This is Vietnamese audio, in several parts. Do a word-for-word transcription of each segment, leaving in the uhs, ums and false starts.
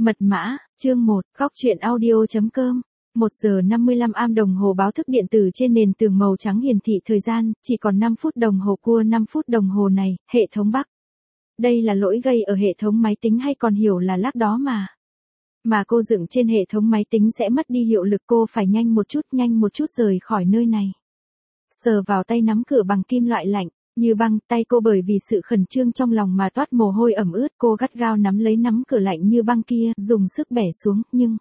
Mật mã, chương một, góc truyện audio.com. một giờ năm mươi lăm am đồng hồ báo thức điện tử trên nền tường màu trắng hiển thị thời gian, chỉ còn năm phút đồng hồ cua năm phút đồng hồ này, hệ thống Bắc. Đây là lỗi gây ở hệ thống máy tính hay còn hiểu là lác đó mà. Mà cô dựng trên hệ thống máy tính sẽ mất đi hiệu lực, cô phải nhanh một chút, nhanh một chút rời khỏi nơi này. Sờ vào tay nắm cửa bằng kim loại lạnh, như băng, tay cô bởi vì sự khẩn trương trong lòng mà toát mồ hôi ẩm ướt, cô gắt gao nắm lấy nắm cửa lạnh như băng kia, dùng sức bẻ xuống, nhưng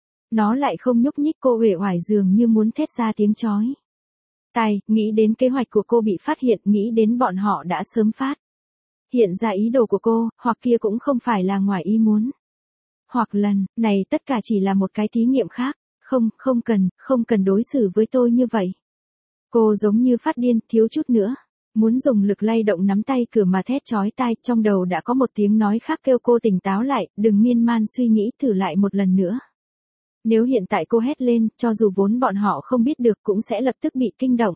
nó lại không nhúc nhích, cô uể oải dường như muốn thét ra tiếng chói tai, nghĩ đến kế hoạch của cô bị phát hiện, nghĩ đến bọn họ đã sớm phát hiện ra ý đồ của cô, hoặc kia cũng không phải là ngoài ý muốn. Hoặc lần này tất cả chỉ là một cái thí nghiệm khác, không, không cần, không cần đối xử với tôi như vậy. Cô giống như phát điên, thiếu chút nữa muốn dùng lực lay động nắm tay cửa mà thét chói tai, trong đầu đã có một tiếng nói khác kêu cô tỉnh táo lại, đừng miên man suy nghĩ, thử lại một lần nữa. Nếu hiện tại cô hét lên, cho dù vốn bọn họ không biết được cũng sẽ lập tức bị kinh động.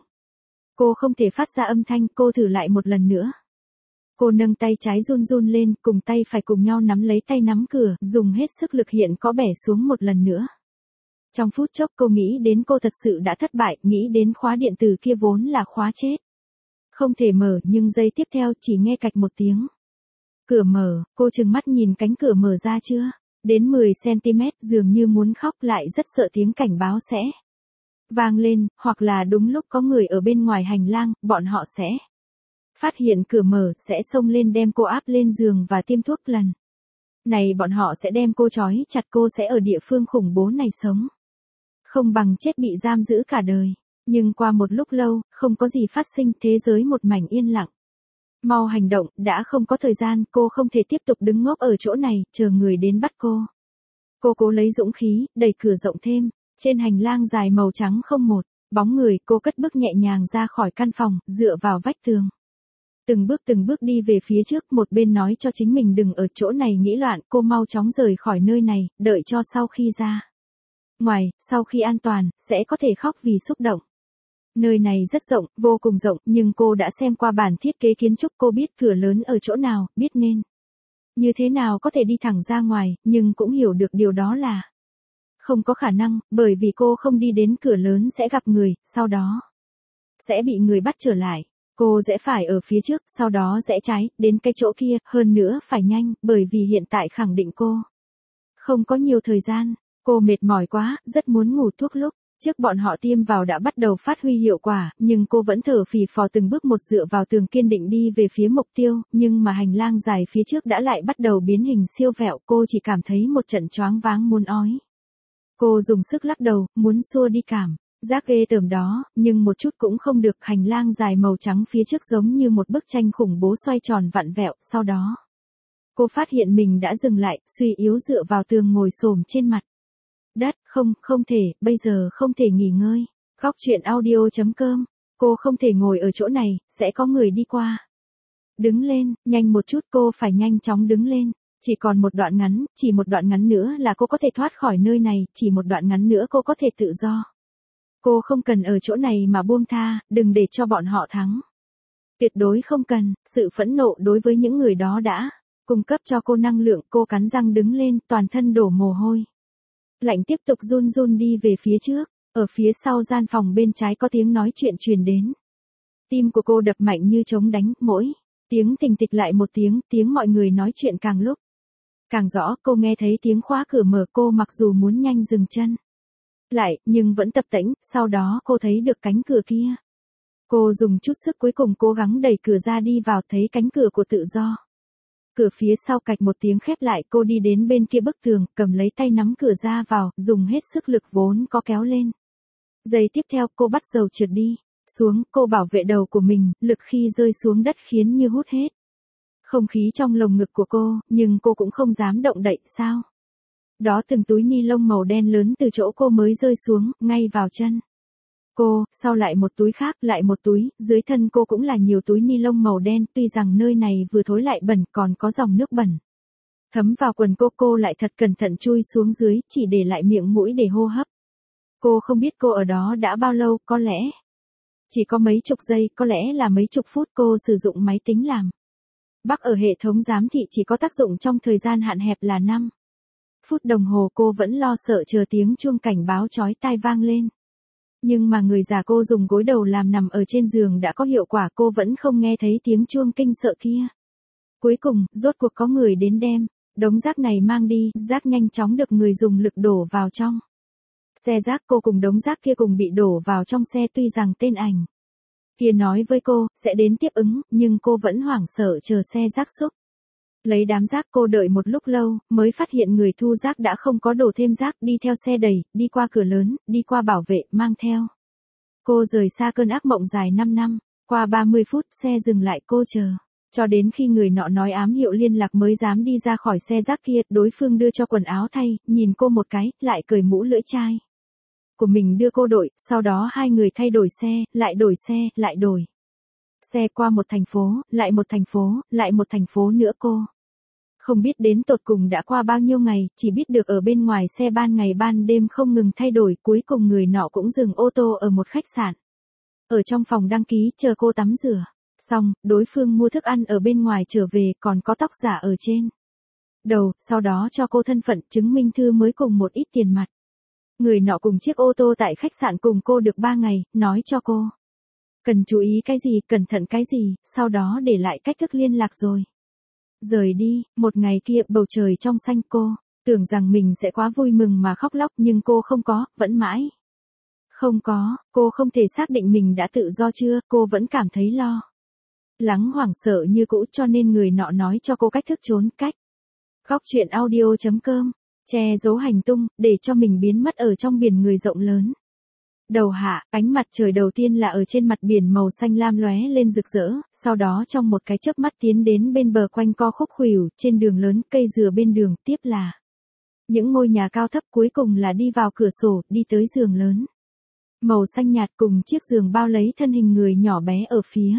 Cô không thể phát ra âm thanh, cô thử lại một lần nữa. Cô nâng tay trái run run lên, cùng tay phải cùng nhau nắm lấy tay nắm cửa, dùng hết sức lực hiện có bẻ xuống một lần nữa. Trong phút chốc cô nghĩ đến cô thật sự đã thất bại, nghĩ đến khóa điện tử kia vốn là khóa chết. Không thể mở, nhưng giây tiếp theo chỉ nghe cạch một tiếng. Cửa mở, cô trừng mắt nhìn cánh cửa mở ra chưa? Đến mười xăng-ti-mét, dường như muốn khóc, lại rất sợ tiếng cảnh báo sẽ vang lên, hoặc là đúng lúc có người ở bên ngoài hành lang, bọn họ sẽ phát hiện cửa mở, sẽ xông lên đem cô áp lên giường và tiêm thuốc, lần này bọn họ sẽ đem cô trói chặt, cô sẽ ở địa phương khủng bố này sống không bằng chết bị giam giữ cả đời. Nhưng qua một lúc lâu, không có gì phát sinh, thế giới một mảnh yên lặng. Mau hành động, đã không có thời gian, cô không thể tiếp tục đứng ngốc ở chỗ này, chờ người đến bắt cô. Cô cố lấy dũng khí, đẩy cửa rộng thêm, trên hành lang dài màu trắng không một bóng người, cô cất bước nhẹ nhàng ra khỏi căn phòng, dựa vào vách tường. Từng bước từng bước đi về phía trước, một bên nói cho chính mình đừng ở chỗ này nghĩ loạn, cô mau chóng rời khỏi nơi này, đợi cho sau khi ra ngoài, sau khi an toàn, sẽ có thể khóc vì xúc động. Nơi này rất rộng, vô cùng rộng, nhưng cô đã xem qua bản thiết kế kiến trúc, cô biết cửa lớn ở chỗ nào, biết nên như thế nào có thể đi thẳng ra ngoài, nhưng cũng hiểu được điều đó là không có khả năng, bởi vì cô không đi đến cửa lớn sẽ gặp người, sau đó sẽ bị người bắt trở lại. Cô rẽ phải ở phía trước, sau đó rẽ trái, đến cái chỗ kia, hơn nữa phải nhanh, bởi vì hiện tại khẳng định cô không có nhiều thời gian. Cô mệt mỏi quá, rất muốn ngủ, thuốc lúc trước bọn họ tiêm vào đã bắt đầu phát huy hiệu quả, nhưng cô vẫn thở phì phò từng bước một dựa vào tường kiên định đi về phía mục tiêu, nhưng mà hành lang dài phía trước đã lại bắt đầu biến hình siêu vẹo, cô chỉ cảm thấy một trận choáng váng muốn ói. Cô dùng sức lắc đầu, muốn xua đi cảm giác ghê tởm đó, nhưng một chút cũng không được, hành lang dài màu trắng phía trước giống như một bức tranh khủng bố xoay tròn vặn vẹo, sau đó cô phát hiện mình đã dừng lại, suy yếu dựa vào tường ngồi xổm trên mặt đất, không, không thể, bây giờ không thể nghỉ ngơi. Góc truyện audio.com, cô không thể ngồi ở chỗ này, sẽ có người đi qua. Đứng lên, nhanh một chút, cô phải nhanh chóng đứng lên. Chỉ còn một đoạn ngắn, chỉ một đoạn ngắn nữa là cô có thể thoát khỏi nơi này, chỉ một đoạn ngắn nữa cô có thể tự do. Cô không cần ở chỗ này mà buông tha, đừng để cho bọn họ thắng. Tuyệt đối không cần, sự phẫn nộ đối với những người đó đã cung cấp cho cô năng lượng, cô cắn răng đứng lên, toàn thân đổ mồ hôi lạnh, tiếp tục run run đi về phía trước. Ở phía sau gian phòng bên trái có tiếng nói chuyện truyền đến. Tim của cô đập mạnh như trống đánh, mỗi tiếng thình thịch lại một tiếng, tiếng mọi người nói chuyện càng lúc càng rõ, cô nghe thấy tiếng khóa cửa mở, cô mặc dù muốn nhanh dừng chân lại, nhưng vẫn tập tễnh, sau đó cô thấy được cánh cửa kia. Cô dùng chút sức cuối cùng cố gắng đẩy cửa ra đi vào, thấy cánh cửa của tự do. Cửa phía sau cạch một tiếng khép lại, cô đi đến bên kia bức tường, cầm lấy tay nắm cửa ra vào, dùng hết sức lực vốn có kéo lên. Giây tiếp theo cô bắt đầu trượt đi xuống, cô bảo vệ đầu của mình, lực khi rơi xuống đất khiến như hút hết không khí trong lồng ngực của cô, nhưng cô cũng không dám động đậy, sao? Đó từng túi ni lông màu đen lớn từ chỗ cô mới rơi xuống, ngay vào chân cô, sau lại một túi khác, lại một túi, dưới thân cô cũng là nhiều túi ni lông màu đen, tuy rằng nơi này vừa thối lại bẩn, còn có dòng nước bẩn thấm vào quần cô, cô lại thật cẩn thận chui xuống dưới, chỉ để lại miệng mũi để hô hấp. Cô không biết cô ở đó đã bao lâu, có lẽ chỉ có mấy chục giây, có lẽ là mấy chục phút. Cô sử dụng máy tính làm Bắc ở hệ thống giám thị chỉ có tác dụng trong thời gian hạn hẹp là năm phút đồng hồ cô vẫn lo sợ chờ tiếng chuông cảnh báo chói tai vang lên. Nhưng mà người già cô dùng gối đầu làm nằm ở trên giường đã có hiệu quả, cô vẫn không nghe thấy tiếng chuông kinh sợ kia. Cuối cùng, rốt cuộc có người đến đem đống rác này mang đi, rác nhanh chóng được người dùng lực đổ vào trong xe rác. Cô cùng đống rác kia cùng bị đổ vào trong xe, tuy rằng tên ảnh kia nói với cô sẽ đến tiếp ứng, nhưng cô vẫn hoảng sợ chờ xe rác xúc lấy đám rác. Cô đợi một lúc lâu mới phát hiện người thu rác đã không có đổ thêm rác, đi theo xe đẩy, đi qua cửa lớn, đi qua bảo vệ, mang theo cô rời xa cơn ác mộng dài năm năm. Qua ba mươi phút xe dừng lại, cô chờ cho đến khi người nọ nói ám hiệu liên lạc mới dám đi ra khỏi xe rác kia. Đối phương đưa cho quần áo thay, nhìn cô một cái, lại cởi mũ lưỡi chai của mình đưa cô đội, sau đó hai người thay đổi xe, lại đổi xe, lại đổi xe, qua một thành phố, lại một thành phố, lại một thành phố nữa. Cô không biết đến tột cùng đã qua bao nhiêu ngày, chỉ biết được ở bên ngoài xe ban ngày ban đêm không ngừng thay đổi. Cuối cùng người nọ cũng dừng ô tô ở một khách sạn. Ở trong phòng đăng ký chờ cô tắm rửa xong, đối phương mua thức ăn ở bên ngoài trở về, còn có tóc giả ở trên đầu, sau đó cho cô thân phận chứng minh thư mới cùng một ít tiền mặt. Người nọ cùng chiếc ô tô tại khách sạn cùng cô được ba ngày, nói cho cô cần chú ý cái gì, cẩn thận cái gì, sau đó để lại cách thức liên lạc rồi rời đi. Một ngày kia bầu trời trong xanh, cô tưởng rằng mình sẽ quá vui mừng mà khóc lóc, nhưng cô không có, vẫn mãi không có. Cô không thể xác định mình đã tự do chưa, cô vẫn cảm thấy lo lắng hoảng sợ như cũ, cho nên người nọ nói cho cô cách thức trốn cách. Góc truyện audio chấm com, che giấu hành tung, để cho mình biến mất ở trong biển người rộng lớn. Đầu hạ, ánh mặt trời đầu tiên là ở trên mặt biển màu xanh lam lóe lên rực rỡ, sau đó trong một cái chớp mắt tiến đến bên bờ quanh co khúc khuỷu, trên đường lớn, cây dừa bên đường, tiếp là những ngôi nhà cao thấp, cuối cùng là đi vào cửa sổ, đi tới giường lớn màu xanh nhạt cùng chiếc giường bao lấy thân hình người nhỏ bé ở phía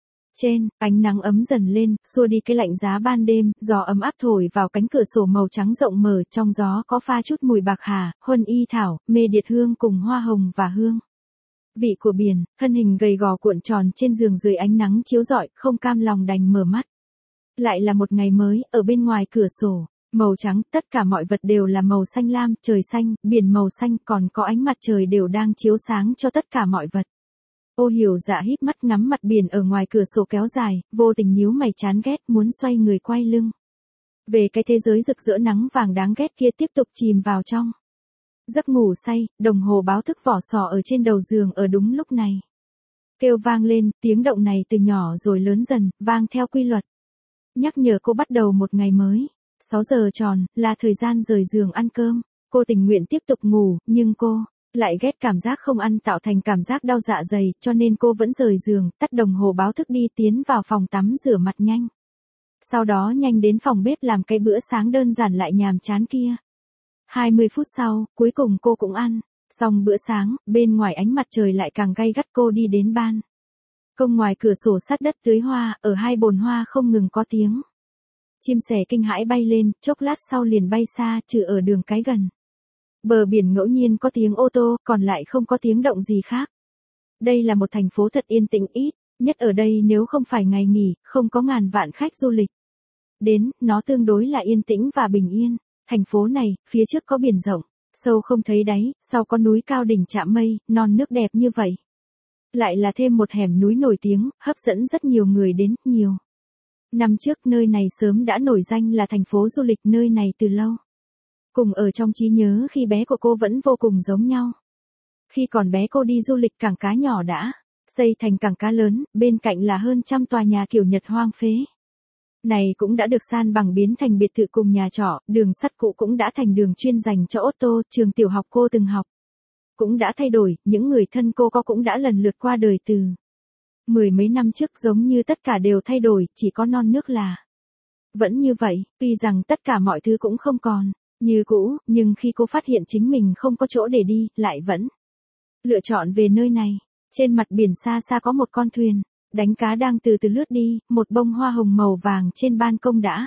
trên. Ánh nắng ấm dần lên, xua đi cái lạnh giá ban đêm, gió ấm áp thổi vào cánh cửa sổ màu trắng rộng mở, trong gió có pha chút mùi bạc hà, huân y thảo, mê điệt hương cùng hoa hồng và hương vị của biển. Thân hình gầy gò cuộn tròn trên giường dưới ánh nắng chiếu rọi, không cam lòng đành mở mắt. Lại là một ngày mới, ở bên ngoài cửa sổ màu trắng, tất cả mọi vật đều là màu xanh lam, trời xanh, biển màu xanh, còn có ánh mặt trời đều đang chiếu sáng cho tất cả mọi vật. Ô Hiểu Dạ híp mắt ngắm mặt biển ở ngoài cửa sổ kéo dài, vô tình nhíu mày chán ghét, muốn xoay người quay lưng về cái thế giới rực rỡ nắng vàng đáng ghét kia, tiếp tục chìm vào trong giấc ngủ say. Đồng hồ báo thức vỏ sò ở trên đầu giường ở đúng lúc này kêu vang lên, tiếng động này từ nhỏ rồi lớn dần, vang theo quy luật nhắc nhở cô bắt đầu một ngày mới. sáu giờ tròn, là thời gian rời giường ăn cơm. Cô tình nguyện tiếp tục ngủ, nhưng cô lại ghét cảm giác không ăn tạo thành cảm giác đau dạ dày, cho nên cô vẫn rời giường, tắt đồng hồ báo thức đi, tiến vào phòng tắm rửa mặt nhanh. Sau đó nhanh đến phòng bếp làm cái bữa sáng đơn giản lại nhàm chán kia. hai mươi phút sau, cuối cùng cô cũng ăn xong bữa sáng, bên ngoài ánh mặt trời lại càng gay gắt. Cô đi đến ban công, ngoài cửa sổ sát đất tưới hoa, ở hai bồn hoa không ngừng có tiếng chim sẻ kinh hãi bay lên, chốc lát sau liền bay xa, trừ ở đường cái gần bờ biển ngẫu nhiên có tiếng ô tô, còn lại không có tiếng động gì khác. Đây là một thành phố thật yên tĩnh, ít nhất ở đây nếu không phải ngày nghỉ, không có ngàn vạn khách du lịch đến, nó tương đối là yên tĩnh và bình yên. Thành phố này, phía trước có biển rộng, sâu không thấy đáy, sau có núi cao đỉnh chạm mây, non nước đẹp như vậy. Lại là thêm một hẻm núi nổi tiếng, hấp dẫn rất nhiều người đến, nhiều năm trước nơi này sớm đã nổi danh là thành phố du lịch, nơi này từ lâu cùng ở trong trí nhớ khi bé của cô vẫn vô cùng giống nhau. Khi còn bé cô đi du lịch, cảng cá nhỏ đã xây thành cảng cá lớn, bên cạnh là hơn trăm tòa nhà kiểu Nhật hoang phế. Này cũng đã được san bằng biến thành biệt thự cùng nhà trọ, đường sắt cũ cũng đã thành đường chuyên dành cho ô tô, trường tiểu học cô từng học cũng đã thay đổi, những người thân cô có cũng đã lần lượt qua đời từ mười mấy năm trước, giống như tất cả đều thay đổi, chỉ có non nước là vẫn như vậy. Tuy rằng tất cả mọi thứ cũng không còn như cũ, nhưng khi cô phát hiện chính mình không có chỗ để đi, lại vẫn lựa chọn về nơi này. Trên mặt biển xa xa có một con thuyền đánh cá đang từ từ lướt đi, một bông hoa hồng màu vàng trên ban công đã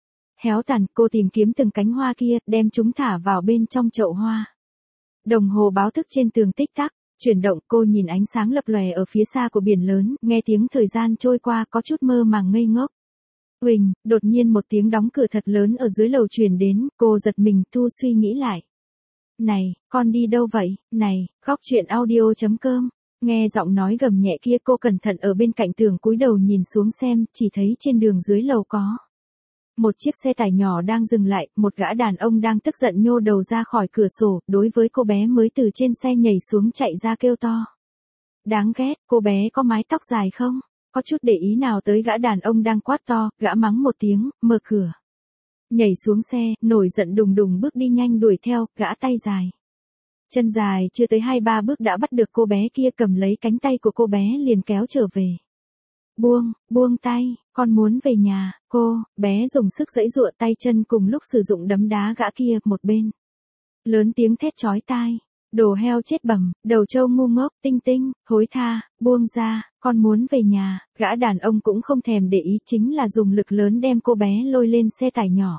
héo tàn. Cô tìm kiếm từng cánh hoa kia, đem chúng thả vào bên trong chậu hoa. Đồng hồ báo thức trên tường tích tắc chuyển động, cô nhìn ánh sáng lập lòe ở phía xa của biển lớn, nghe tiếng thời gian trôi qua, có chút mơ màng ngây ngốc. Uỳnh, đột nhiên một tiếng đóng cửa thật lớn ở dưới lầu truyền đến, cô giật mình, Thu suy nghĩ lại. Này, con đi đâu vậy? Này, góc chuyện audio.com. Nghe giọng nói gầm nhẹ kia, cô cẩn thận ở bên cạnh tường cúi đầu nhìn xuống xem, chỉ thấy trên đường dưới lầu có một chiếc xe tải nhỏ đang dừng lại, một gã đàn ông đang tức giận nhô đầu ra khỏi cửa sổ, đối với cô bé mới từ trên xe nhảy xuống chạy ra kêu to. Đáng ghét, cô bé có mái tóc dài không? Có chút để ý nào tới gã đàn ông đang quát to, gã mắng một tiếng, mở cửa. Nhảy xuống xe, nổi giận đùng đùng bước đi nhanh đuổi theo, gã tay dài. Chân dài chưa tới hai ba bước đã bắt được cô bé kia, cầm lấy cánh tay của cô bé liền kéo trở về. Buông, buông tay, con muốn về nhà, cô, bé dùng sức giãy giụa tay chân cùng lúc sử dụng đấm đá gã kia, một bên. Lớn tiếng thét chói tai. Đồ heo chết bẩm, đầu trâu ngu ngốc, tinh tinh, thối tha, buông ra, con muốn về nhà, gã đàn ông cũng không thèm để ý, chính là dùng lực lớn đem cô bé lôi lên xe tải nhỏ.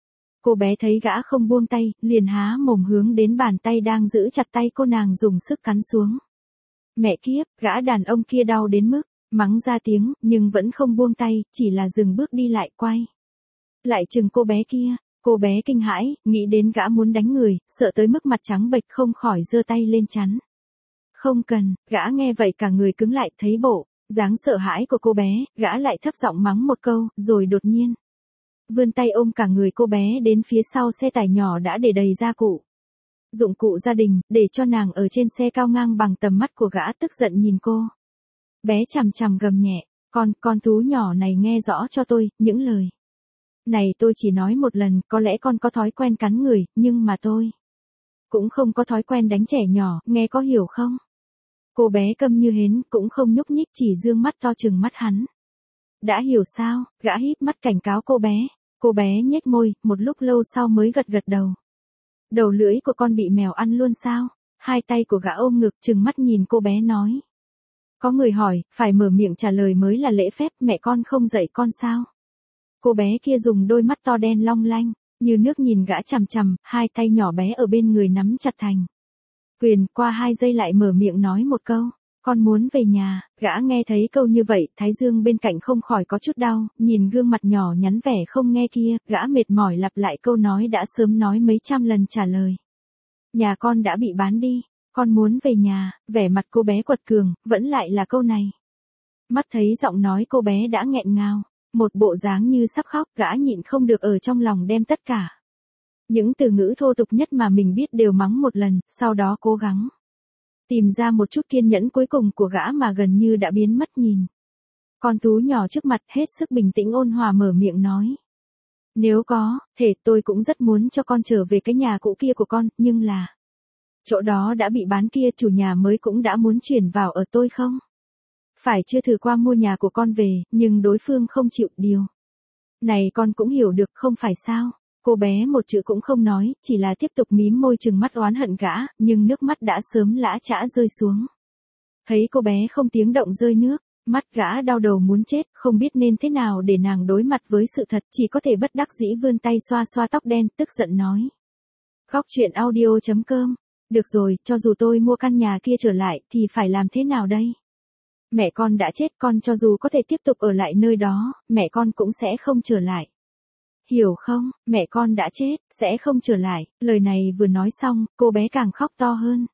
Cô bé thấy gã không buông tay, liền há mồm hướng đến bàn tay đang giữ chặt tay cô, nàng dùng sức cắn xuống. Mẹ kiếp, gã đàn ông kia đau đến mức, mắng ra tiếng, nhưng vẫn không buông tay, chỉ là dừng bước đi lại quay. Lại chừng cô bé kia. Cô bé kinh hãi, nghĩ đến gã muốn đánh người, sợ tới mức mặt trắng bệch không khỏi giơ tay lên chắn. Không cần, gã nghe vậy cả người cứng lại, thấy bộ dáng sợ hãi của cô bé, gã lại thấp giọng mắng một câu, rồi đột nhiên vươn tay ôm cả người cô bé đến phía sau xe tải nhỏ đã để đầy gia cụ. Dụng cụ gia đình, để cho nàng ở trên xe cao ngang bằng tầm mắt của gã, tức giận nhìn cô. Bé chằm chằm gầm nhẹ, con, con thú nhỏ này nghe rõ cho tôi, những lời này tôi chỉ nói một lần, có lẽ con có thói quen cắn người, nhưng mà tôi cũng không có thói quen đánh trẻ nhỏ, nghe có hiểu không? Cô bé câm như hến, cũng không nhúc nhích, chỉ dương mắt to trừng mắt hắn. Đã hiểu sao? Gã híp mắt cảnh cáo cô bé. Cô bé nhếch môi, một lúc lâu sau mới gật gật đầu. Đầu lưỡi của con bị mèo ăn luôn sao? Hai tay của gã ôm ngực, trừng mắt nhìn cô bé nói. Có người hỏi, phải mở miệng trả lời mới là lễ phép, mẹ con không dạy con sao? Cô bé kia dùng đôi mắt to đen long lanh, như nước nhìn gã chằm chằm, hai tay nhỏ bé ở bên người nắm chặt thành quyền, qua hai giây lại mở miệng nói một câu, con muốn về nhà. Gã nghe thấy câu như vậy, thái dương bên cạnh không khỏi có chút đau, nhìn gương mặt nhỏ nhắn vẻ không nghe kia, gã mệt mỏi lặp lại câu nói đã sớm nói mấy trăm lần trả lời. Nhà con đã bị bán đi, con muốn về nhà. Vẻ mặt cô bé quật cường, vẫn lại là câu này. Mắt thấy giọng nói cô bé đã nghẹn ngào. Một bộ dáng như sắp khóc, gã nhịn không được ở trong lòng đem tất cả những từ ngữ thô tục nhất mà mình biết đều mắng một lần, sau đó cố gắng tìm ra một chút kiên nhẫn cuối cùng của gã mà gần như đã biến mất nhìn. Con thú nhỏ trước mặt hết sức bình tĩnh ôn hòa mở miệng nói. Nếu có thể tôi cũng rất muốn cho con trở về cái nhà cũ kia của con, nhưng là chỗ đó đã bị bán kia, chủ nhà mới cũng đã muốn chuyển vào ở tôi không? Phải chưa thử qua mua nhà của con về, nhưng đối phương không chịu, điều này con cũng hiểu được không phải sao? Cô bé một chữ cũng không nói, chỉ là tiếp tục mím môi trừng mắt oán hận gã, nhưng nước mắt đã sớm lã chã rơi xuống. Thấy cô bé không tiếng động rơi nước, mắt gã đau đầu muốn chết, không biết nên thế nào để nàng đối mặt với sự thật, chỉ có thể bất đắc dĩ vươn tay xoa xoa tóc đen, tức giận nói. Góc chuyện audio.com. Được rồi, cho dù tôi mua căn nhà kia trở lại, thì phải làm thế nào đây? Mẹ con đã chết, con cho dù có thể tiếp tục ở lại nơi đó, mẹ con cũng sẽ không trở lại. Hiểu không, mẹ con đã chết, sẽ không trở lại. Lời này vừa nói xong, cô bé càng khóc to hơn.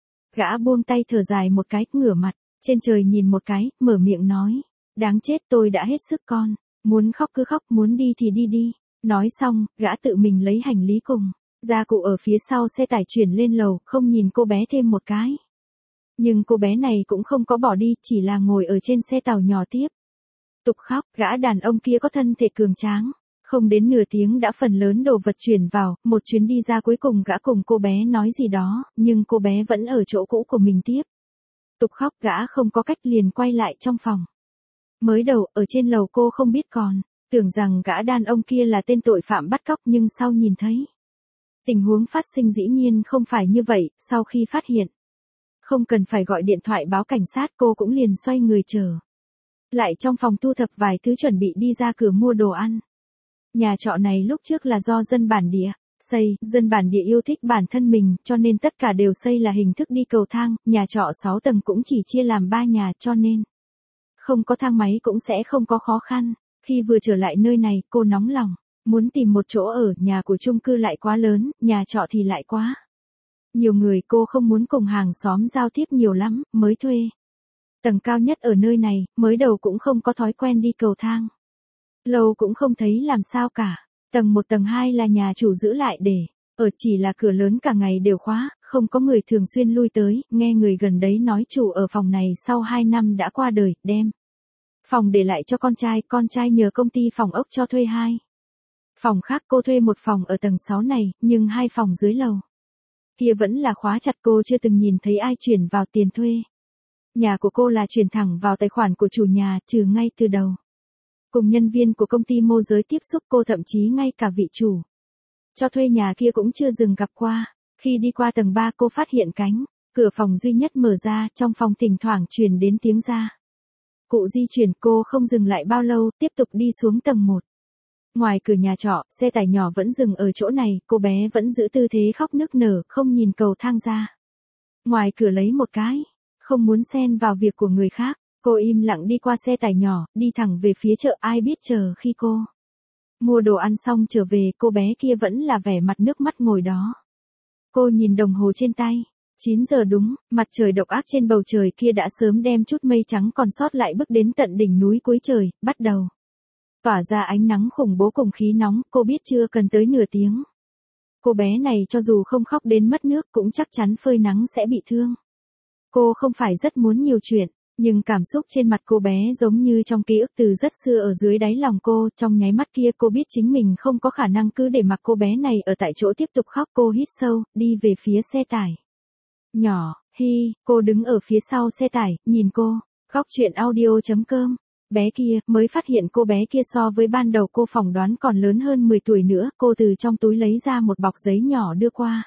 Gã buông tay thở dài một cái, ngửa mặt trên trời nhìn một cái, mở miệng nói. Đáng chết, tôi đã hết sức con. Muốn khóc cứ khóc, muốn đi thì đi đi. Nói xong, gã tự mình lấy hành lý cùng gia cụ ở phía sau xe tải chuyển lên lầu, không nhìn cô bé thêm một cái. Nhưng cô bé này cũng không có bỏ đi, chỉ là ngồi ở trên xe tàu nhỏ tiếp tục khóc. Gã đàn ông kia có thân thể cường tráng, không đến nửa tiếng đã phần lớn đồ vật chuyển vào, một chuyến đi ra cuối cùng gã cùng cô bé nói gì đó, nhưng cô bé vẫn ở chỗ cũ của mình tiếp tục khóc. Gã không có cách liền quay lại trong phòng. Mới đầu, ở trên lầu cô không biết còn tưởng rằng gã đàn ông kia là tên tội phạm bắt cóc, nhưng sau nhìn thấy tình huống phát sinh dĩ nhiên không phải như vậy. Sau khi phát hiện không cần phải gọi điện thoại báo cảnh sát, cô cũng liền xoay người trở lại trong phòng thu thập vài thứ chuẩn bị đi ra cửa mua đồ ăn. Nhà trọ này lúc trước là do dân bản địa xây, dân bản địa yêu thích bản thân mình, cho nên tất cả đều xây là hình thức đi cầu thang, nhà trọ sáu tầng cũng chỉ chia làm ba nhà, cho nên không có thang máy cũng sẽ không có khó khăn. Khi vừa trở lại nơi này, cô nóng lòng, muốn tìm một chỗ ở, nhà của chung cư lại quá lớn, nhà trọ thì lại quá nhiều người, cô không muốn cùng hàng xóm giao tiếp nhiều lắm, mới thuê tầng cao nhất ở nơi này, mới đầu cũng không có thói quen đi cầu thang. Lâu cũng không thấy làm sao cả. Tầng một tầng hai là nhà chủ giữ lại để ở, chỉ là cửa lớn cả ngày đều khóa, không có người thường xuyên lui tới, nghe người gần đấy nói chủ ở phòng này sau hai năm đã qua đời, đem phòng để lại cho con trai, con trai nhờ công ty phòng ốc cho thuê hai phòng khác. Cô thuê một phòng ở tầng sáu này, nhưng hai phòng dưới lầu kia vẫn là khóa chặt, cô chưa từng nhìn thấy ai chuyển vào tiền thuê. Nhà của cô là chuyển thẳng vào tài khoản của chủ nhà, trừ ngay từ đầu. Cùng nhân viên của công ty môi giới tiếp xúc, cô thậm chí ngay cả vị chủ cho thuê nhà kia cũng chưa dừng gặp qua. Khi đi qua tầng ba, cô phát hiện cánh cửa phòng duy nhất mở ra, trong phòng thỉnh thoảng truyền đến tiếng gia cụ di chuyển. Cô không dừng lại bao lâu, tiếp tục đi xuống tầng một. Ngoài cửa nhà trọ, xe tải nhỏ vẫn dừng ở chỗ này, cô bé vẫn giữ tư thế khóc nức nở, không nhìn cầu thang ra ngoài cửa lấy một cái, không muốn xen vào việc của người khác. Cô im lặng đi qua xe tải nhỏ, đi thẳng về phía chợ. Ai biết chờ khi cô mua đồ ăn xong trở về, cô bé kia vẫn là vẻ mặt nước mắt ngồi đó. Cô nhìn đồng hồ trên tay, chín giờ đúng, mặt trời độc ác trên bầu trời kia đã sớm đem chút mây trắng còn sót lại bước đến tận đỉnh núi cuối trời, bắt đầu tỏa ra ánh nắng khủng bố cùng khí nóng. Cô biết chưa cần tới nửa tiếng, cô bé này cho dù không khóc đến mất nước cũng chắc chắn phơi nắng sẽ bị thương. Cô không phải rất muốn nhiều chuyện, nhưng cảm xúc trên mặt cô bé giống như trong ký ức từ rất xưa ở dưới đáy lòng cô. Trong nháy mắt kia cô biết chính mình không có khả năng cứ để mặc cô bé này ở tại chỗ tiếp tục khóc. Cô hít sâu, đi về phía xe tải nhỏ. Hi, cô đứng ở phía sau xe tải, nhìn cô. Góc chuyện audio chấm com. Bé kia, mới phát hiện cô bé kia so với ban đầu cô phỏng đoán còn lớn hơn mười tuổi nữa. Cô từ trong túi lấy ra một bọc giấy nhỏ đưa qua.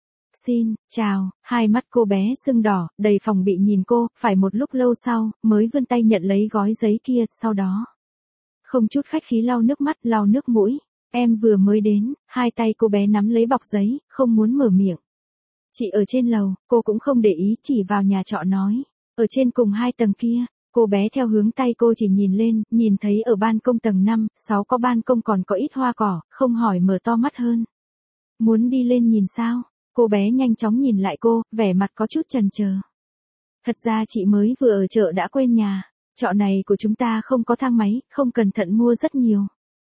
Xin, chào. Hai mắt cô bé sưng đỏ, đầy phòng bị nhìn cô. Phải một lúc lâu sau, mới vươn tay nhận lấy gói giấy kia. Sau đó, không chút khách khí lau nước mắt, lau nước mũi. Em vừa mới đến. Hai tay cô bé nắm lấy bọc giấy, không muốn mở miệng. Chị ở trên lầu. Cô cũng không để ý, chỉ vào nhà trọ nói. Ở trên cùng hai tầng kia. Cô bé theo hướng tay cô chỉ nhìn lên, nhìn thấy ở ban công tầng năm, sáu có ban công còn có ít hoa cỏ, không hỏi mở to mắt hơn. Muốn đi lên nhìn sao? Cô bé nhanh chóng nhìn lại cô, vẻ mặt có chút chần chờ. Thật ra chị mới vừa ở chợ đã quên nhà. Trọ này của chúng ta không có thang máy, không cẩn thận mua rất nhiều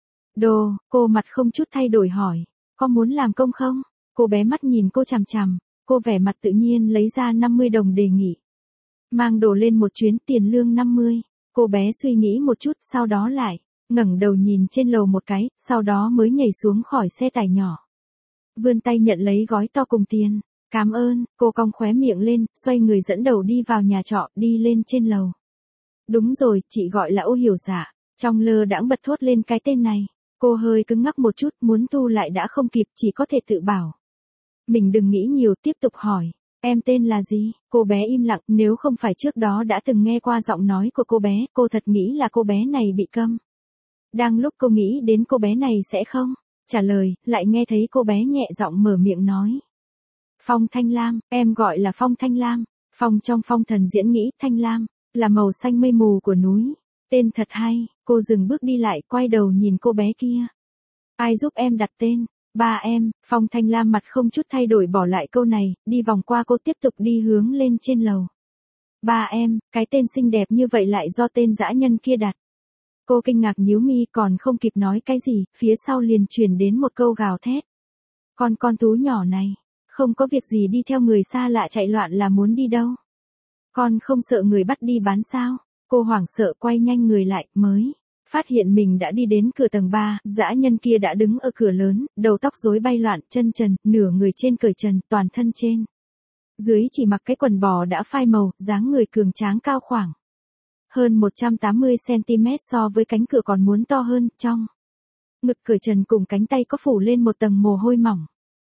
đồ. Cô mặt không chút thay đổi hỏi. Có muốn làm công không? Cô bé mắt nhìn cô chằm chằm. Cô vẻ mặt tự nhiên lấy ra năm mươi đồng đề nghị. Mang đồ lên một chuyến, tiền lương năm mươi. Cô bé suy nghĩ một chút, sau đó lại ngẩng đầu nhìn trên lầu một cái, sau đó mới nhảy xuống khỏi xe tải nhỏ. Vươn tay nhận lấy gói to cùng tiền. Cảm ơn. Cô cong khóe miệng lên, xoay người dẫn đầu đi vào nhà trọ, đi lên trên lầu. Đúng rồi, chị gọi là Ô Hiểu Dạ. Trong lơ đãng bật thốt lên cái tên này. Cô hơi cứng ngắc một chút, muốn thu lại đã không kịp, chỉ có thể tự bảo mình đừng nghĩ nhiều, tiếp tục hỏi. Em tên là gì? Cô bé im lặng, nếu không phải trước đó đã từng nghe qua giọng nói của cô bé, cô thật nghĩ là cô bé này bị câm. Đang lúc cô nghĩ đến cô bé này sẽ không trả lời, lại nghe thấy cô bé nhẹ giọng mở miệng nói. Phong Thanh Lam, em gọi là Phong Thanh Lam. Phong trong Phong Thần diễn nghĩ, Thanh Lam là màu xanh mây mù của núi. Tên thật hay. Cô dừng bước đi lại, quay đầu nhìn cô bé kia. Ai giúp em đặt tên? Ba em. Phong Thanh Lam mặt không chút thay đổi bỏ lại câu này, đi vòng qua cô, tiếp tục đi hướng lên trên lầu. Ba em, cái tên xinh đẹp như vậy lại do tên dã nhân kia đặt. Cô kinh ngạc nhíu mi, còn không kịp nói cái gì, phía sau liền truyền đến một câu gào thét. Con con Tú nhỏ này, không có việc gì đi theo người xa lạ chạy loạn là muốn đi đâu? Con không sợ người bắt đi bán sao? Cô hoảng sợ quay nhanh người lại, mới phát hiện mình đã đi đến cửa tầng ba, dã nhân kia đã đứng ở cửa lớn, đầu tóc rối bay loạn, chân trần, nửa người trên cởi trần, toàn thân trên dưới chỉ mặc cái quần bò đã phai màu, dáng người cường tráng cao khoảng hơn một trăm tám mươi xăng ti mét, so với cánh cửa còn muốn to hơn, trong ngực cởi trần cùng cánh tay có phủ lên một tầng mồ hôi mỏng.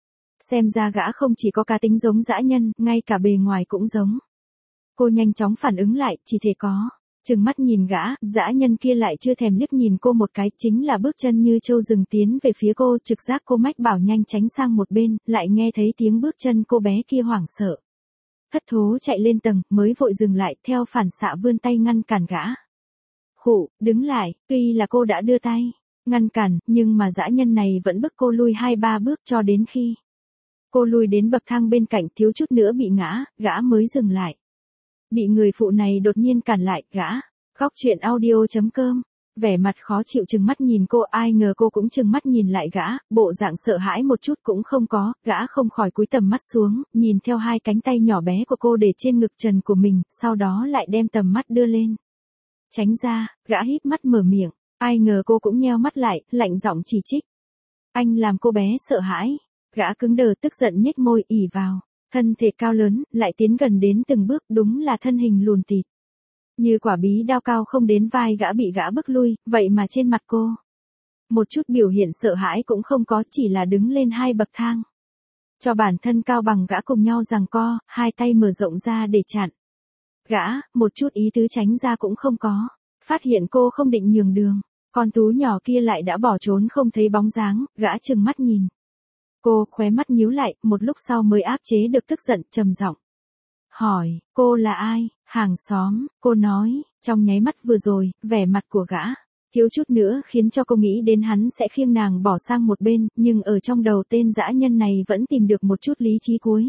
Xem ra gã không chỉ có cá tính giống dã nhân, ngay cả bề ngoài cũng giống. Cô nhanh chóng phản ứng lại, chỉ thể có trừng mắt nhìn gã. Dã nhân kia lại chưa thèm liếc nhìn cô một cái, chính là bước chân như trâu rừng tiến về phía cô. Trực giác cô mách bảo nhanh tránh sang một bên, lại nghe thấy tiếng bước chân cô bé kia hoảng sợ thất thố chạy lên tầng, mới vội dừng lại, theo phản xạ vươn tay ngăn cản gã. Khụ, đứng lại, tuy là cô đã đưa tay ngăn cản, nhưng mà dã nhân này vẫn bức cô lui hai ba bước cho đến khi cô lui đến bậc thang bên cạnh thiếu chút nữa bị ngã, gã mới dừng lại. Bị người phụ này đột nhiên cản lại, gã. Khóc chuyện audio chấm com. Vẻ mặt khó chịu chừng mắt nhìn cô, ai ngờ cô cũng chừng mắt nhìn lại gã, bộ dạng sợ hãi một chút cũng không có, gã không khỏi cúi tầm mắt xuống, nhìn theo hai cánh tay nhỏ bé của cô để trên ngực trần của mình, sau đó lại đem tầm mắt đưa lên. Tránh ra, gã híp mắt mở miệng, ai ngờ cô cũng nheo mắt lại, lạnh giọng chỉ trích. Anh làm cô bé sợ hãi. Gã cứng đờ tức giận nhếch môi ỉ vào, thân thể cao lớn, lại tiến gần đến từng bước, đúng là thân hình lùn tịt. Như quả bí đao cao không đến vai gã bị gã bức lui, vậy mà trên mặt cô. Một chút biểu hiện sợ hãi cũng không có, chỉ là đứng lên hai bậc thang. Cho bản thân cao bằng gã cùng nhau giằng co, hai tay mở rộng ra để chặn. Gã, một chút ý tứ tránh ra cũng không có, phát hiện cô không định nhường đường, con thú nhỏ kia lại đã bỏ trốn không thấy bóng dáng, gã trừng mắt nhìn. Cô khóe mắt nhíu lại, một lúc sau mới áp chế được tức giận, trầm giọng. Hỏi, cô là ai? Hàng xóm, cô nói, trong nháy mắt vừa rồi, vẻ mặt của gã, thiếu chút nữa khiến cho cô nghĩ đến hắn sẽ khiêng nàng bỏ sang một bên, nhưng ở trong đầu tên dã nhân này vẫn tìm được một chút lý trí cuối.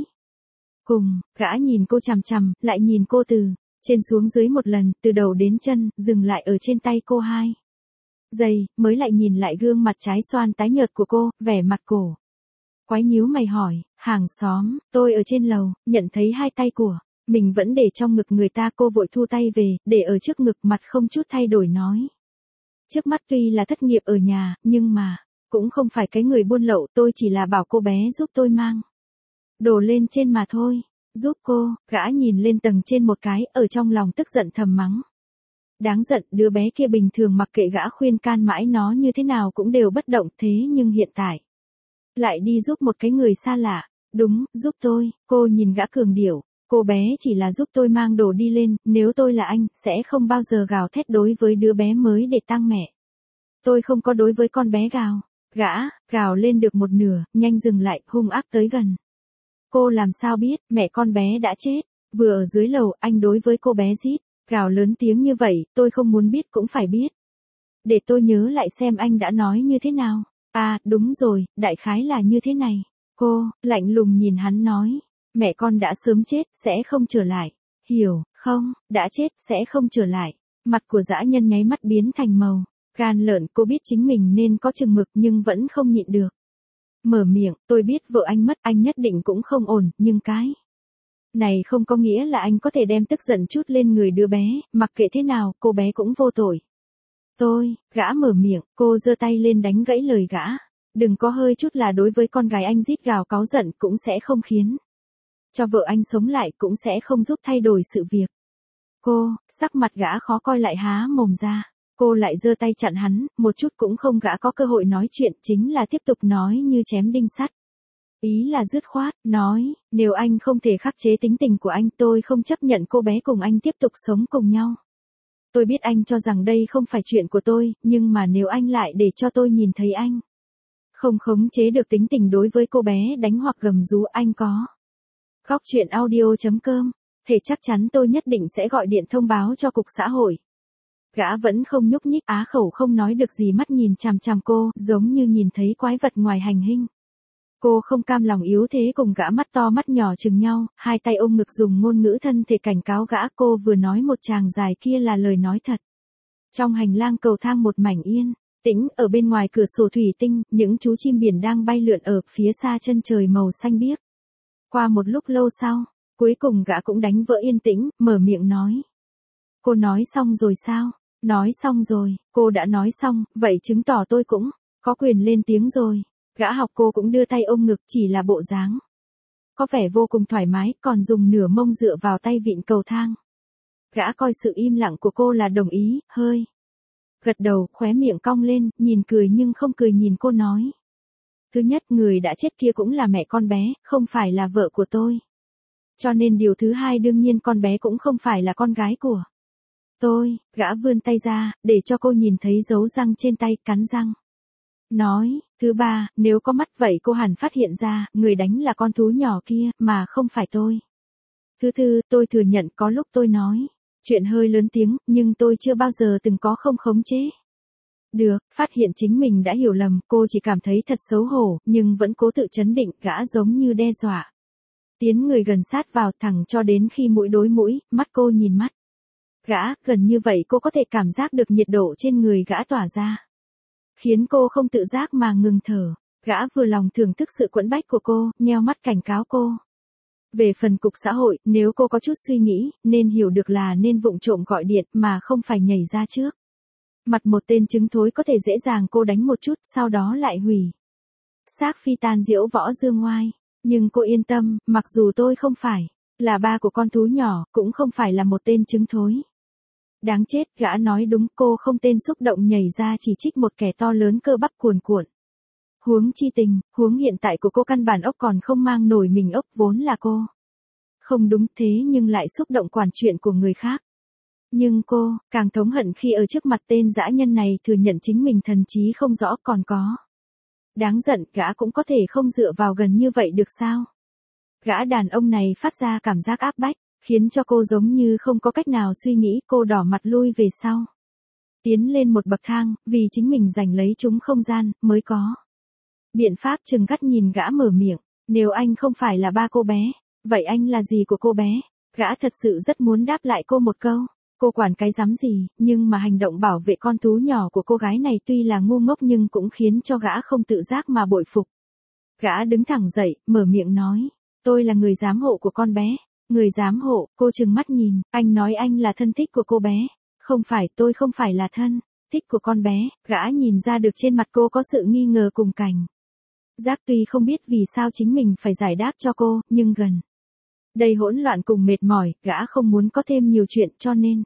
Cùng, gã nhìn cô chằm chằm, lại nhìn cô từ trên xuống dưới một lần, từ đầu đến chân, dừng lại ở trên tay cô hai giây, mới lại nhìn lại gương mặt trái xoan tái nhợt của cô, vẻ mặt cổ quái nhíu mày hỏi, hàng xóm, tôi ở trên lầu, nhận thấy hai tay của mình vẫn để trong ngực người ta, cô vội thu tay về, để ở trước ngực, mặt không chút thay đổi nói. Trước mắt tuy là thất nghiệp ở nhà, nhưng mà, cũng không phải cái người buôn lậu, tôi chỉ là bảo cô bé giúp tôi mang đồ lên trên mà thôi. Giúp cô, gã nhìn lên tầng trên một cái, ở trong lòng tức giận thầm mắng. Đáng giận, đứa bé kia bình thường mặc kệ gã khuyên can mãi nó như thế nào cũng đều bất động, thế nhưng hiện tại lại đi giúp một cái người xa lạ. Đúng, giúp tôi, cô nhìn gã cường điệu, cô bé chỉ là giúp tôi mang đồ đi lên, nếu tôi là anh, sẽ không bao giờ gào thét đối với đứa bé mới để tang mẹ. Tôi không có đối với con bé gào. Gã, gào lên được một nửa, nhanh dừng lại, hung ác tới gần. Cô làm sao biết, mẹ con bé đã chết, vừa ở dưới lầu, anh đối với cô bé rít, gào lớn tiếng như vậy, tôi không muốn biết cũng phải biết. Để tôi nhớ lại xem anh đã nói như thế nào. À, đúng rồi, đại khái là như thế này. Cô, lạnh lùng nhìn hắn nói, mẹ con đã sớm chết, sẽ không trở lại. Hiểu, không, đã chết, sẽ không trở lại. Mặt của dã nhân nháy mắt biến thành màu gan lợn, cô biết chính mình nên có chừng mực nhưng vẫn không nhịn được. Mở miệng, tôi biết vợ anh mất, anh nhất định cũng không ổn, nhưng cái này không có nghĩa là anh có thể đem tức giận chút lên người đứa bé, mặc kệ thế nào, cô bé cũng vô tội. Tôi, gã mở miệng, cô giơ tay lên đánh gãy lời gã. Đừng có hơi chút là đối với con gái anh rít gào cáu giận cũng sẽ không khiến cho vợ anh sống lại, cũng sẽ không giúp thay đổi sự việc. Cô, sắc mặt gã khó coi lại há mồm ra. Cô lại giơ tay chặn hắn, một chút cũng không gã có cơ hội nói chuyện, chính là tiếp tục nói như chém đinh sắt. Ý là dứt khoát, nói, nếu anh không thể khắc chế tính tình của anh, tôi không chấp nhận cô bé cùng anh tiếp tục sống cùng nhau. Tôi biết anh cho rằng đây không phải chuyện của tôi, nhưng mà nếu anh lại để cho tôi nhìn thấy anh không khống chế được tính tình đối với cô bé đánh hoặc gầm rú, anh có khóc chuyện audio chấm com, thì chắc chắn tôi nhất định sẽ gọi điện thông báo cho cục xã hội. Gã vẫn không nhúc nhích, á khẩu không nói được gì, mắt nhìn chằm chằm cô, giống như nhìn thấy quái vật ngoài hành hình. Cô không cam lòng yếu thế cùng gã, mắt to mắt nhỏ chừng nhau, hai tay ôm ngực dùng ngôn ngữ thân thể cảnh cáo gã. Cô vừa nói một tràng dài kia là lời nói thật. Trong hành lang cầu thang một mảnh yên tĩnh, ở bên ngoài cửa sổ thủy tinh, những chú chim biển đang bay lượn ở phía xa chân trời màu xanh biếc. Qua một lúc lâu sau, cuối cùng gã cũng đánh vỡ yên tĩnh, mở miệng nói. Cô nói xong rồi sao? Nói xong rồi, cô đã nói xong, vậy chứng tỏ tôi cũng có quyền lên tiếng rồi. Gã học cô cũng đưa tay ôm ngực, chỉ là bộ dáng có vẻ vô cùng thoải mái, còn dùng nửa mông dựa vào tay vịn cầu thang. Gã coi sự im lặng của cô là đồng ý, hơi gật đầu, khóe miệng cong lên, nhìn cười nhưng không cười nhìn cô nói. Thứ nhất, người đã chết kia cũng là mẹ con bé, không phải là vợ của tôi. Cho nên điều thứ hai, đương nhiên con bé cũng không phải là con gái của tôi. Gã vươn tay ra, để cho cô nhìn thấy dấu răng trên tay, cắn răng. Nói, thứ ba, nếu có mắt vậy cô hẳn phát hiện ra, người đánh là con thú nhỏ kia, mà không phải tôi. Thứ tư, tôi thừa nhận có lúc tôi nói Chuyện hơi lớn tiếng, nhưng tôi chưa bao giờ từng có không khống chế. Được, phát hiện chính mình đã hiểu lầm, cô chỉ cảm thấy thật xấu hổ, nhưng vẫn cố tự trấn định, gã giống như đe dọa. Tiến người gần sát vào thẳng cho đến khi mũi đối mũi, mắt cô nhìn mắt. Gã, gần như vậy cô có thể cảm giác được nhiệt độ trên người gã tỏa ra. Khiến cô không tự giác mà ngừng thở. Gã vừa lòng thưởng thức sự quẫn bách của cô, nheo mắt cảnh cáo cô. Về phần cục xã hội, nếu cô có chút suy nghĩ, nên hiểu được là nên vụng trộm gọi điện mà không phải nhảy ra trước. Mặt một tên trứng thối có thể dễ dàng cô đánh một chút, sau đó lại hủy. Xác phi tan diễu võ dương ngoai. Nhưng cô yên tâm, mặc dù tôi không phải là ba của con thú nhỏ, cũng không phải là một tên trứng thối. Đáng chết, gã nói đúng, cô không tên xúc động nhảy ra chỉ trích một kẻ to lớn cơ bắp cuồn cuộn. Huống chi tình, huống hiện tại của cô căn bản ốc còn không mang nổi mình ốc vốn là cô. Không đúng thế nhưng lại xúc động quản chuyện của người khác. Nhưng cô, càng thống hận khi ở trước mặt tên dã nhân này thừa nhận chính mình thần trí không rõ còn có. Đáng giận, gã cũng có thể không dựa vào gần như vậy được sao? Gã đàn ông này phát ra cảm giác áp bách, khiến cho cô giống như không có cách nào suy nghĩ, cô đỏ mặt lui về sau. Tiến lên một bậc thang, vì chính mình giành lấy chúng không gian, mới có. Biện pháp trừng gắt nhìn gã mở miệng, nếu anh không phải là ba cô bé, vậy anh là gì của cô bé? Gã thật sự rất muốn đáp lại cô một câu. Cô quản cái dám gì, nhưng mà hành động bảo vệ con thú nhỏ của cô gái này tuy là ngu ngốc nhưng cũng khiến cho gã không tự giác mà bội phục. Gã đứng thẳng dậy, mở miệng nói, tôi là người giám hộ của con bé. Người giám hộ, cô trừng mắt nhìn, anh nói anh là thân thích của cô bé. Không phải, tôi không phải là thân thích của con bé. Gã nhìn ra được trên mặt cô có sự nghi ngờ cùng cảnh giác, tuy không biết vì sao chính mình phải giải đáp cho cô, nhưng gần đầy hỗn loạn cùng mệt mỏi, gã không muốn có thêm nhiều chuyện cho nên.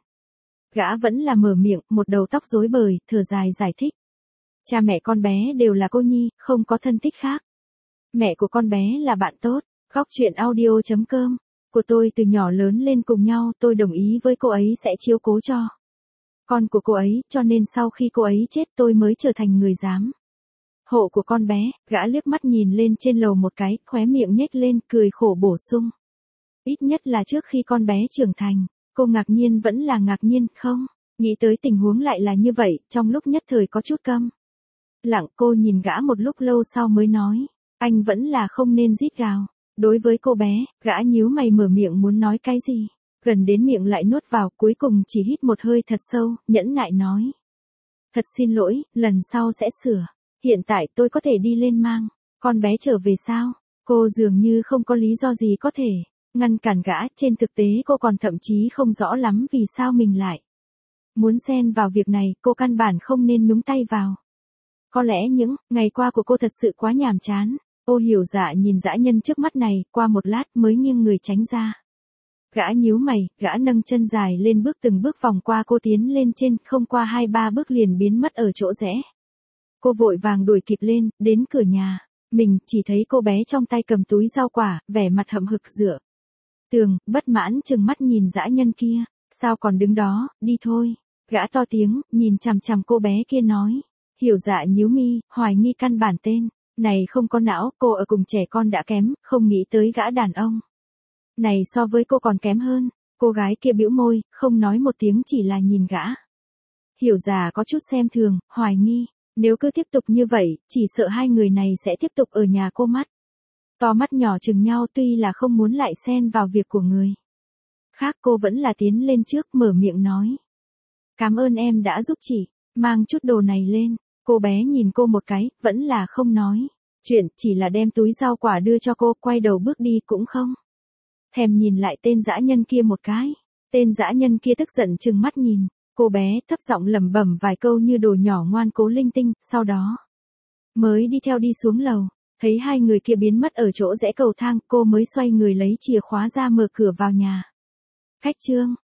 Gã vẫn là mở miệng, một đầu tóc rối bời, thở dài giải thích. Cha mẹ con bé đều là cô nhi, không có thân thích khác. Mẹ của con bé là bạn tốt, góc chuyện audio chấm com. Của tôi từ nhỏ lớn lên cùng nhau, tôi đồng ý với cô ấy sẽ chiếu cố cho con của cô ấy, cho nên sau khi cô ấy chết tôi mới trở thành người giám hộ của con bé. Gã liếc mắt nhìn lên trên lầu một cái, khóe miệng nhếch lên, cười khổ bổ sung. Ít nhất là trước khi con bé trưởng thành, cô ngạc nhiên vẫn là ngạc nhiên, không? Nghĩ tới tình huống lại là như vậy, trong lúc nhất thời có chút câm lặng, cô nhìn gã một lúc lâu sau mới nói, anh vẫn là không nên rít gào. Đối với cô bé, gã nhíu mày mở miệng muốn nói cái gì, gần đến miệng lại nuốt vào, cuối cùng chỉ hít một hơi thật sâu, nhẫn nại nói. Thật xin lỗi, lần sau sẽ sửa. Hiện tại tôi có thể đi lên mang con bé trở về sao? Cô dường như không có lý do gì có thể ngăn cản gã, trên thực tế cô còn thậm chí không rõ lắm vì sao mình lại muốn xen vào việc này, cô căn bản không nên nhúng tay vào. Có lẽ những ngày qua của cô thật sự quá nhàm chán. Cô hiểu dạ nhìn dã nhân trước mắt này, qua một lát mới nghiêng người tránh ra. Gã nhíu mày, gã nâng chân dài lên bước từng bước vòng qua cô tiến lên trên, không qua hai ba bước liền biến mất ở chỗ rẽ. Cô vội vàng đuổi kịp lên, đến cửa nhà. Mình chỉ thấy cô bé trong tay cầm túi rau quả, vẻ mặt hậm hực dựa tường, bất mãn chừng mắt nhìn dã nhân kia. Sao còn đứng đó, đi thôi. Gã to tiếng, nhìn chằm chằm cô bé kia nói. Hiểu dạ nhíu mi, hoài nghi căn bản tên này không có não, cô ở cùng trẻ con đã kém, không nghĩ tới gã đàn ông này so với cô còn kém hơn. Cô gái kia bĩu môi, không nói một tiếng chỉ là nhìn gã. Hiểu già có chút xem thường, hoài nghi, nếu cứ tiếp tục như vậy, chỉ sợ hai người này sẽ tiếp tục ở nhà cô. Mắt to mắt nhỏ chừng nhau, tuy là không muốn lại xen vào việc của người khác, cô vẫn là tiến lên trước, mở miệng nói. Cảm ơn em đã giúp chị mang chút đồ này lên. Cô bé nhìn cô một cái, vẫn là không nói chuyện, chỉ là đem túi rau quả đưa cho cô, quay đầu bước đi cũng không thèm nhìn lại tên dã nhân kia một cái. Tên dã nhân kia tức giận trừng mắt nhìn cô bé, thấp giọng lẩm bẩm vài câu như đồ nhỏ ngoan cố linh tinh, sau đó mới đi theo đi xuống lầu. Thấy hai người kia biến mất ở chỗ rẽ cầu thang, cô mới xoay người lấy chìa khóa ra mở cửa vào nhà. Khách Trương,